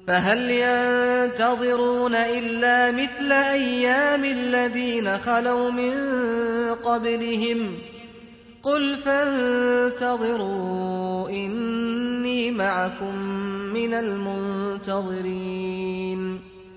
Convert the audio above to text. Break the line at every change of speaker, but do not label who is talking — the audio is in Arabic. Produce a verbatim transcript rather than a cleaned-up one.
فهل ينتظرون إلا مثل أيام الذين خلوا من قبلهم قل فانتظروا إني معكم من المنتظرين